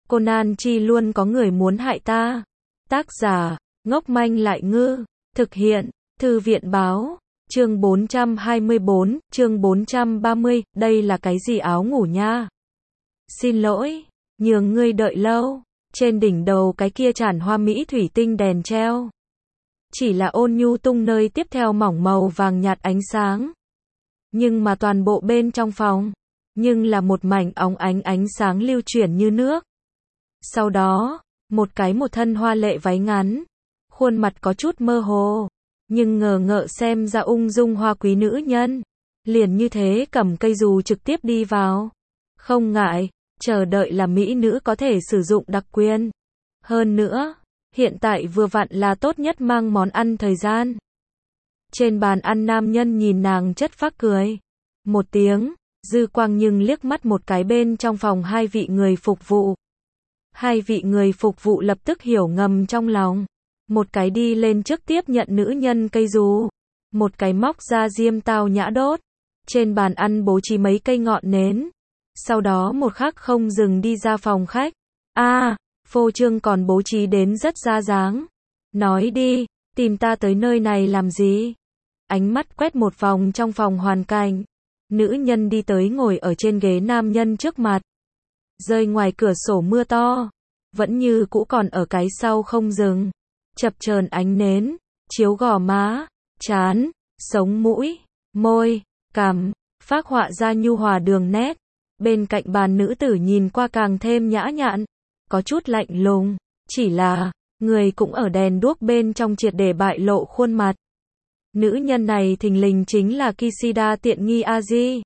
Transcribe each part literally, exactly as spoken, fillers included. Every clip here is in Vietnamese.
Conan Chi luôn có người muốn hại ta. Tác giả, ngốc manh lại ngư. Thực hiện, Thư viện báo. Chương bốn trăm hai mươi bốn, chương bốn trăm ba mươi, đây là cái gì áo ngủ nha? Xin lỗi, nhường ngươi đợi lâu. Trên đỉnh đầu cái kia tràn hoa mỹ thủy tinh đèn treo. Chỉ là ôn nhu tung nơi tiếp theo mỏng màu vàng nhạt ánh sáng. Nhưng mà toàn bộ bên trong phòng, nhưng là một mảnh óng ánh ánh sáng lưu chuyển như nước. Sau đó, một cái một thân hoa lệ váy ngắn, khuôn mặt có chút mơ hồ, nhưng ngờ ngợ xem ra ung dung hoa quý nữ nhân. Liền như thế cầm cây dù trực tiếp đi vào. Không ngại, chờ đợi là mỹ nữ có thể sử dụng đặc quyền. Hơn nữa, hiện tại vừa vặn là tốt nhất mang món ăn thời gian. Trên bàn ăn nam nhân nhìn nàng chất phác cười. Một tiếng, dư quang nhưng liếc mắt một cái bên trong phòng hai vị người phục vụ. Hai vị người phục vụ lập tức hiểu ngầm trong lòng. Một cái đi lên trước tiếp nhận nữ nhân cây dù. Một cái móc ra diêm tao nhã đốt. Trên bàn ăn bố trí mấy cây ngọn nến. Sau đó một khắc không dừng đi ra phòng khách. A, à, phô trương còn bố trí đến rất ra dáng. Nói đi, tìm ta tới nơi này làm gì? Ánh mắt quét một vòng trong phòng hoàn cảnh. Nữ nhân đi tới ngồi ở trên ghế nam nhân trước mặt. Rơi ngoài cửa sổ mưa to. Vẫn như cũ còn ở cái sau không dừng. Chập chờn ánh nến, chiếu gò má, trán, sống mũi, môi, cằm, phác họa ra nhu hòa đường nét. Bên cạnh bàn nữ tử nhìn qua càng thêm nhã nhặn, có chút lạnh lùng, chỉ là, người cũng ở đèn đuốc bên trong triệt để bại lộ khuôn mặt. Nữ nhân này thình lình chính là Kishida tiện nghi Aji.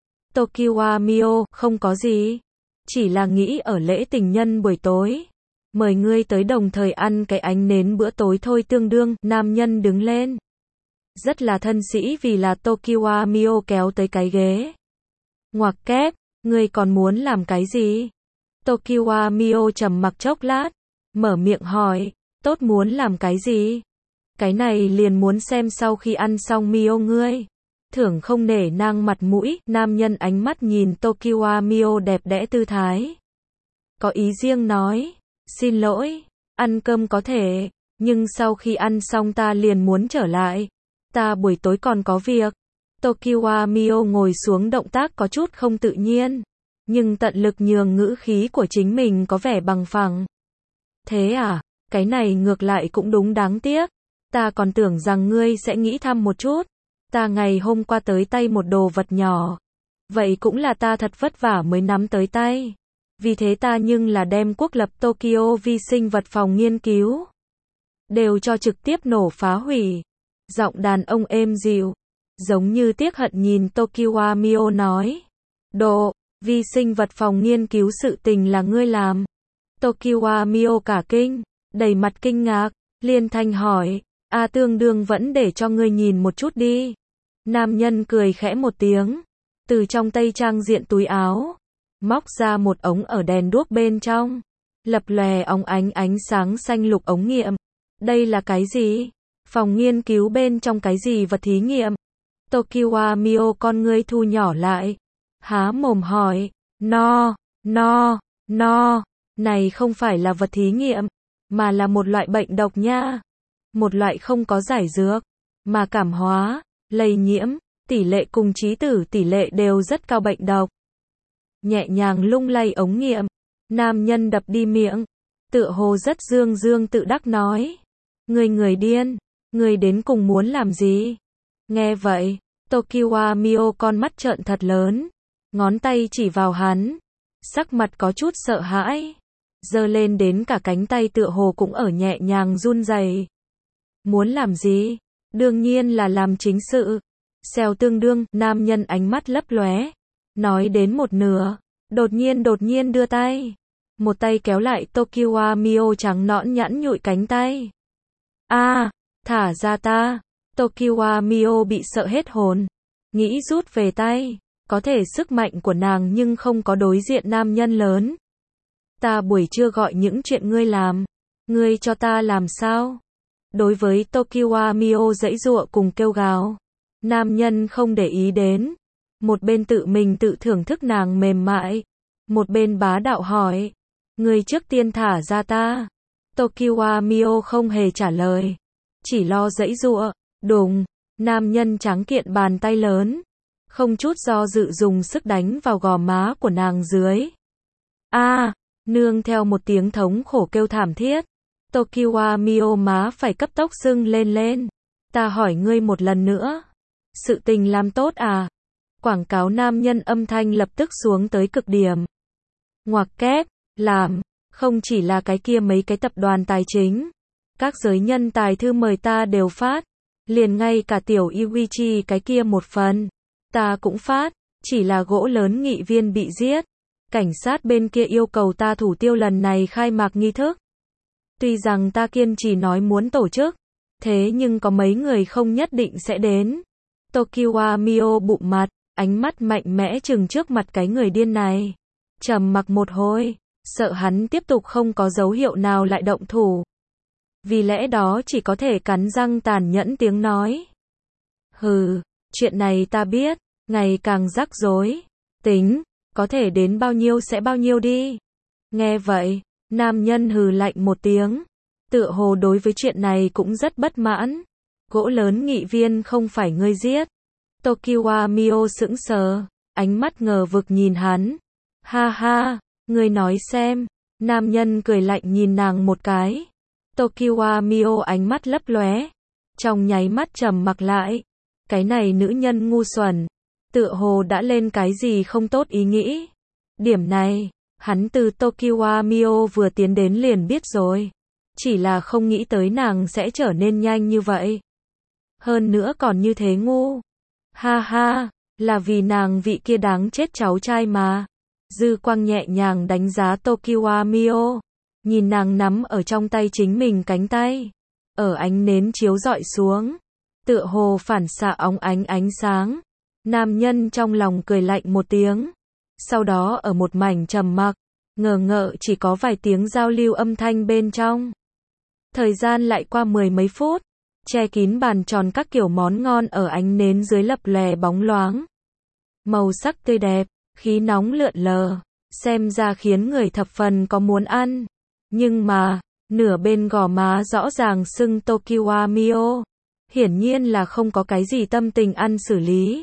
Tokiwa Mio, không có gì. Chỉ là nghĩ ở lễ tình nhân buổi tối. Mời ngươi tới đồng thời ăn cái ánh nến bữa tối thôi tương đương, nam nhân đứng lên. Rất là thân sĩ vì là Tokiwa Mio kéo tới cái ghế. Ngoặc kép, ngươi còn muốn làm cái gì? Tokiwa Mio trầm mặc chốc lát, mở miệng hỏi, tốt muốn làm cái gì? Cái này liền muốn xem sau khi ăn xong Mio ngươi. Thưởng không nể nang mặt mũi, nam nhân ánh mắt nhìn Tokiwa Mio đẹp đẽ tư thái. Có ý riêng nói, xin lỗi, ăn cơm có thể, nhưng sau khi ăn xong ta liền muốn trở lại. Ta buổi tối còn có việc. Tokiwa Mio ngồi xuống động tác có chút không tự nhiên, nhưng tận lực nhường ngữ khí của chính mình có vẻ bằng phẳng. Thế à, cái này ngược lại cũng đúng đáng tiếc. Ta còn tưởng rằng ngươi sẽ nghĩ thăm một chút. Ta ngày hôm qua tới tay một đồ vật nhỏ. Vậy cũng là ta thật vất vả mới nắm tới tay. Vì thế ta nhưng là đem quốc lập Tokyo vi sinh vật phòng nghiên cứu. Đều cho trực tiếp nổ phá hủy. Giọng đàn ông êm dịu. Giống như tiếc hận nhìn Tokiwa Mio nói. Độ, vi sinh vật phòng nghiên cứu sự tình là ngươi làm. Tokiwa Mio cả kinh, đầy mặt kinh ngạc, liên thanh hỏi. A tương đương vẫn để cho ngươi nhìn một chút đi. Nam nhân cười khẽ một tiếng. Từ trong tây trang diện túi áo. Móc ra một ống ở đèn đuốc bên trong. Lập lòe óng ánh ánh sáng xanh lục ống nghiệm. Đây là cái gì? Phòng nghiên cứu bên trong cái gì vật thí nghiệm? Tokiwa Mio con ngươi thu nhỏ lại. Há mồm hỏi. No, no, no. Này không phải là vật thí nghiệm. Mà là một loại bệnh độc nha. Một loại không có giải dược. Mà cảm hóa, lây nhiễm, tỷ lệ cùng trí tử tỷ lệ đều rất cao bệnh độc. Nhẹ nhàng lung lay ống nghiệm. Nam nhân đập đi miệng. Tựa hồ rất dương dương tự đắc nói. Người người điên. Người đến cùng muốn làm gì? Nghe vậy, Tokiwa Mio con mắt trợn thật lớn. Ngón tay chỉ vào hắn. Sắc mặt có chút sợ hãi. Giơ lên đến cả cánh tay tựa hồ cũng ở nhẹ nhàng run rẩy. Muốn làm gì? Đương nhiên là làm chính sự. Xèo tương đương, nam nhân ánh mắt lấp lóe. Nói đến một nửa, đột nhiên đột nhiên đưa tay. Một tay kéo lại Tokiwa Mio trắng nõn nhẵn nhụi cánh tay. A, à, thả ra ta. Tokiwa Mio bị sợ hết hồn. Nghĩ rút về tay. Có thể sức mạnh của nàng nhưng không có đối diện nam nhân lớn. Ta buổi trưa gọi những chuyện ngươi làm. Ngươi cho ta làm sao? Đối với Tokiwa Mio giãy giụa cùng kêu gào. Nam nhân không để ý đến. Một bên tự mình tự thưởng thức nàng mềm mại. Một bên bá đạo hỏi. Ngươi trước tiên thả ra ta. Tokiwa Mio không hề trả lời. Chỉ lo giãy giụa. Đùng. Nam nhân trắng kiện bàn tay lớn. Không chút do dự dùng sức đánh vào gò má của nàng dưới. A, nương theo một tiếng thống khổ kêu thảm thiết. Tokiwa Mio má phải cấp tốc sưng lên lên. Ta hỏi ngươi một lần nữa. Sự tình làm tốt à? Quảng cáo nam nhân âm thanh lập tức xuống tới cực điểm. Ngoặc kép, làm, không chỉ là cái kia mấy cái tập đoàn tài chính. Các giới nhân tài thư mời ta đều phát. Liền ngay cả tiểu Yuichi cái kia một phần. Ta cũng phát, chỉ là gỗ lớn nghị viên bị giết. Cảnh sát bên kia yêu cầu ta thủ tiêu lần này khai mạc nghi thức. Tuy rằng ta kiên trì nói muốn tổ chức, thế nhưng có mấy người không nhất định sẽ đến. Tokiwa Mio bụng mặt, ánh mắt mạnh mẽ trừng trước mặt cái người điên này. Trầm mặc một hồi, sợ hắn tiếp tục không có dấu hiệu nào lại động thủ. Vì lẽ đó chỉ có thể cắn răng tàn nhẫn tiếng nói. Hừ, chuyện này ta biết, ngày càng rắc rối. Tính, có thể đến bao nhiêu sẽ bao nhiêu đi. Nghe vậy, nam nhân hừ lạnh một tiếng. Tựa hồ đối với chuyện này cũng rất bất mãn. Gỗ lớn nghị viên không phải ngươi giết. Tokiwa Mio sững sờ, ánh mắt ngờ vực nhìn hắn. Ha ha, ngươi nói xem. Nam nhân cười lạnh nhìn nàng một cái. Tokiwa Mio ánh mắt lấp lóe, trong nháy mắt trầm mặc lại. Cái này nữ nhân ngu xuẩn, tựa hồ đã lên cái gì không tốt ý nghĩ. Điểm này, hắn từ Tokiwa Mio vừa tiến đến liền biết rồi. Chỉ là không nghĩ tới nàng sẽ trở nên nhanh như vậy. Hơn nữa còn như thế ngu. Ha ha, là vì nàng vị kia đáng chết cháu trai mà. Dư quang nhẹ nhàng đánh giá Tokiwa Mio. Nhìn nàng nắm ở trong tay chính mình cánh tay. Ở ánh nến chiếu rọi xuống. Tựa hồ phản xạ óng ánh ánh sáng. Nam nhân trong lòng cười lạnh một tiếng. Sau đó ở một mảnh trầm mặc. Ngờ ngợ chỉ có vài tiếng giao lưu âm thanh bên trong. Thời gian lại qua mười mấy phút. Che kín bàn tròn các kiểu món ngon ở ánh nến dưới lập lòe bóng loáng. Màu sắc tươi đẹp, khí nóng lượn lờ. Xem ra khiến người thập phần có muốn ăn. Nhưng mà, nửa bên gò má rõ ràng sưng Tokiwa Mio. Hiển nhiên là không có cái gì tâm tình ăn xử lý.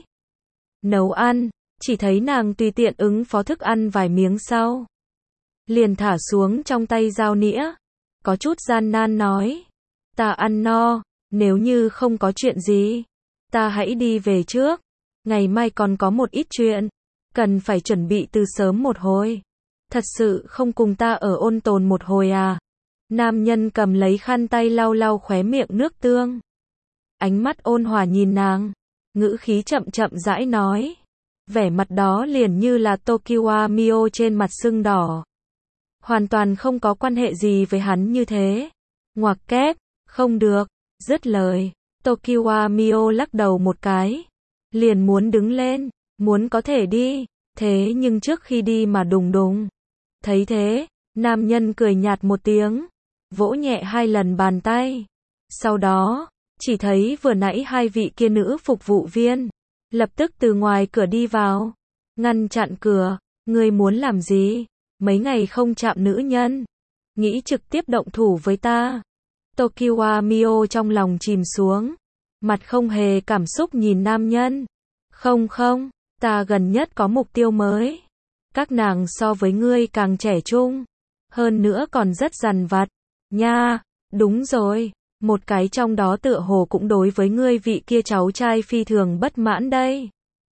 Nấu ăn, chỉ thấy nàng tùy tiện ứng phó thức ăn vài miếng sau. Liền thả xuống trong tay dao nĩa. Có chút gian nan nói. Ta ăn no, nếu như không có chuyện gì. Ta hãy đi về trước. Ngày mai còn có một ít chuyện. Cần phải chuẩn bị từ sớm một hồi. Thật sự không cùng ta ở ôn tồn một hồi à? Nam nhân cầm lấy khăn tay lau lau khóe miệng nước tương. Ánh mắt ôn hòa nhìn nàng. Ngữ khí chậm chậm rãi nói. Vẻ mặt đó liền như là Tokiwa Mio trên mặt sưng đỏ. Hoàn toàn không có quan hệ gì với hắn như thế. Ngoặc kép, không được. Dứt lời, Tokiwa Mio lắc đầu một cái. Liền muốn đứng lên, muốn có thể đi. Thế nhưng trước khi đi mà đùng đùng. Thấy thế, nam nhân cười nhạt một tiếng, vỗ nhẹ hai lần bàn tay. Sau đó, chỉ thấy vừa nãy hai vị kia nữ phục vụ viên, lập tức từ ngoài cửa đi vào, ngăn chặn cửa. Ngươi muốn làm gì? Mấy ngày không chạm nữ nhân, nghĩ trực tiếp động thủ với ta. Tokiwa Mio trong lòng chìm xuống, mặt không hề cảm xúc nhìn nam nhân. Không không, ta gần nhất có mục tiêu mới. Các nàng so với ngươi càng trẻ trung, hơn nữa còn rất dằn vặt. Nha, đúng rồi, một cái trong đó tựa hồ cũng đối với ngươi vị kia cháu trai phi thường bất mãn đây.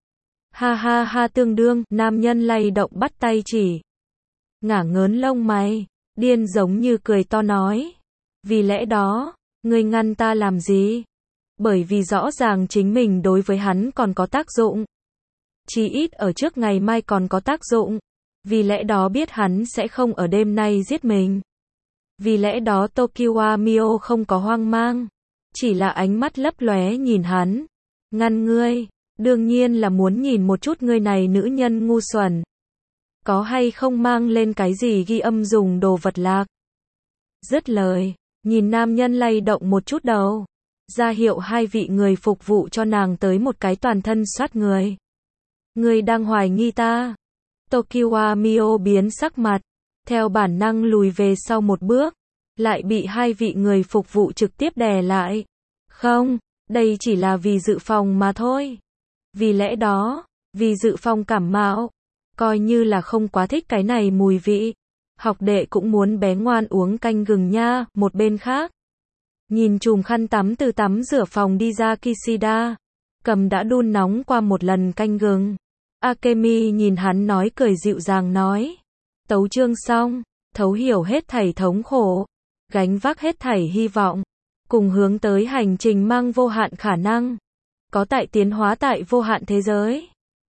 Ha ha ha, tương đương, nam nhân lay động bắt tay chỉ. Ngả ngớn lông mày, điên giống như cười to nói. Vì lẽ đó, ngươi ngăn ta làm gì? Bởi vì rõ ràng chính mình đối với hắn còn có tác dụng. Chí ít ở trước ngày mai còn có tác dụng. Vì lẽ đó biết hắn sẽ không ở đêm nay giết mình. Vì lẽ đó Tokiwa Mio không có hoang mang. Chỉ là ánh mắt lấp lóe nhìn hắn. Ngăn ngươi, đương nhiên là muốn nhìn một chút ngươi này nữ nhân ngu xuẩn. Có hay không mang lên cái gì ghi âm dùng đồ vật lạc. Dứt lời, nhìn nam nhân lay động một chút đầu. Ra hiệu hai vị người phục vụ cho nàng tới một cái toàn thân soát người. Ngươi đang hoài nghi ta. Tokiwa Mio biến sắc mặt. theo bản năng lùi về sau một bước, lại bị hai vị người phục vụ trực tiếp đè lại. Không, đây chỉ là vì dự phòng mà thôi. Vì lẽ đó, vì dự phòng cảm mạo, coi như là không quá thích cái này mùi vị. Học đệ cũng muốn bé ngoan uống canh gừng nha. Một bên khác, nhìn chùm khăn tắm từ tắm rửa phòng đi ra Kishida, cầm đã đun nóng qua một lần canh gừng. Akemi nhìn hắn nói cười dịu dàng nói. Tấu chương xong, thấu hiểu hết thảy thống khổ, gánh vác hết thảy hy vọng, cùng hướng tới hành trình mang vô hạn khả năng, có tại tiến hóa tại vô hạn thế giới.